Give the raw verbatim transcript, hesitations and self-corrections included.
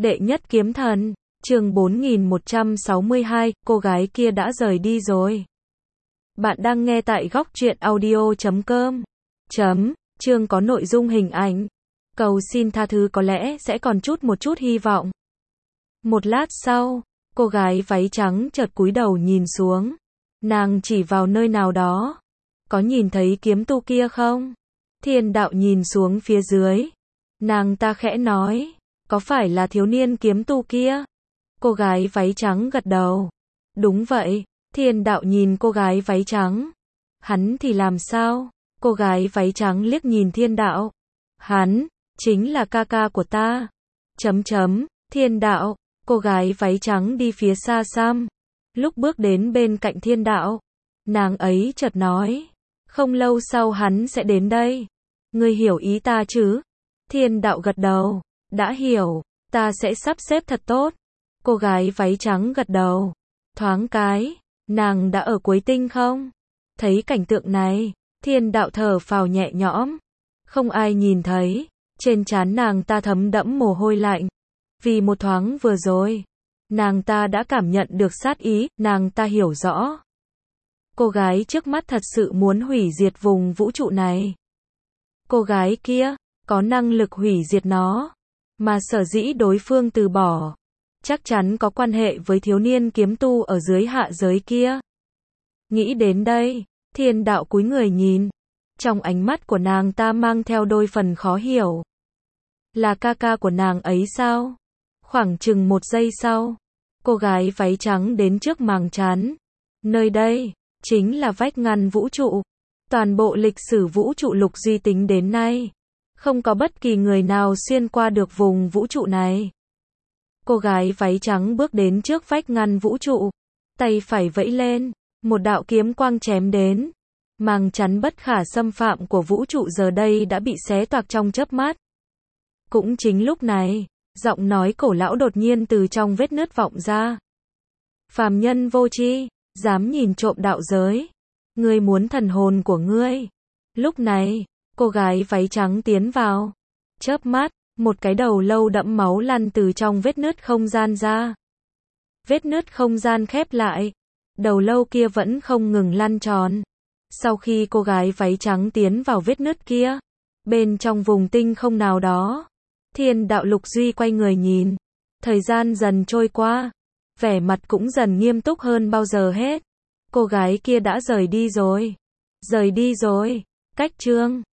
Đệ nhất kiếm thần, chương bốn nghìn một trăm sáu mươi hai, cô gái kia đã rời đi rồi. Bạn đang nghe tại góc truyện audio chấm com. Chấm, chương có nội dung hình ảnh. Cầu xin tha thứ có lẽ sẽ còn chút một chút hy vọng. Một lát sau, cô gái váy trắng chợt cúi đầu nhìn xuống. Nàng chỉ vào nơi nào đó. Có nhìn thấy kiếm tu kia không? Thiên đạo nhìn xuống phía dưới. Nàng ta khẽ nói, có phải là thiếu niên kiếm tu kia? Cô gái váy trắng gật đầu. Đúng vậy. Thiên đạo nhìn cô gái váy trắng. Hắn thì làm sao? Cô gái váy trắng liếc nhìn thiên đạo. Hắn, chính là ca ca của ta. Chấm chấm, thiên đạo, cô gái váy trắng đi phía xa xăm. Lúc bước đến bên cạnh thiên đạo, nàng ấy chợt nói, không lâu sau hắn sẽ đến đây. Ngươi hiểu ý ta chứ? Thiên đạo gật đầu, đã hiểu, ta sẽ sắp xếp thật tốt. Cô gái váy trắng gật đầu. Thoáng cái, nàng đã ở cuối tinh không? Thấy cảnh tượng này, thiên đạo thở phào nhẹ nhõm. Không ai nhìn thấy, trên trán nàng ta thấm đẫm mồ hôi lạnh. Vì một thoáng vừa rồi, nàng ta đã cảm nhận được sát ý, nàng ta hiểu rõ. Cô gái trước mắt thật sự muốn hủy diệt vùng vũ trụ này. Cô gái kia, có năng lực hủy diệt nó. Mà sở dĩ đối phương từ bỏ, chắc chắn có quan hệ với thiếu niên kiếm tu ở dưới hạ giới kia. Nghĩ đến đây, thiên đạo cúi người nhìn. Trong ánh mắt của nàng ta mang theo đôi phần khó hiểu. Là ca ca của nàng ấy sao? Khoảng chừng một giây sau, cô gái váy trắng đến trước màng trán. Nơi đây, chính là vách ngăn vũ trụ. Toàn bộ lịch sử vũ trụ lục duy tính đến nay, không có bất kỳ người nào xuyên qua được vùng vũ trụ này. Cô gái váy trắng bước đến trước vách ngăn vũ trụ, tay phải vẫy lên, một đạo kiếm quang chém đến. Màng chắn bất khả xâm phạm của vũ trụ giờ đây đã bị xé toạc trong chớp mắt. Cũng chính lúc này, giọng nói cổ lão đột nhiên từ trong vết nứt vọng ra. Phàm nhân vô tri, dám nhìn trộm đạo giới. Ngươi muốn thần hồn của ngươi. Lúc này, cô gái váy trắng tiến vào. Chớp mắt, một cái đầu lâu đẫm máu lăn từ trong vết nứt không gian ra. Vết nứt không gian khép lại. Đầu lâu kia vẫn không ngừng lăn tròn. Sau khi cô gái váy trắng tiến vào vết nứt kia, bên trong vùng tinh không nào đó, thiên đạo lục duy quay người nhìn. Thời gian dần trôi qua, vẻ mặt cũng dần nghiêm túc hơn bao giờ hết. Cô gái kia đã rời đi rồi. Rời đi rồi. Cách chương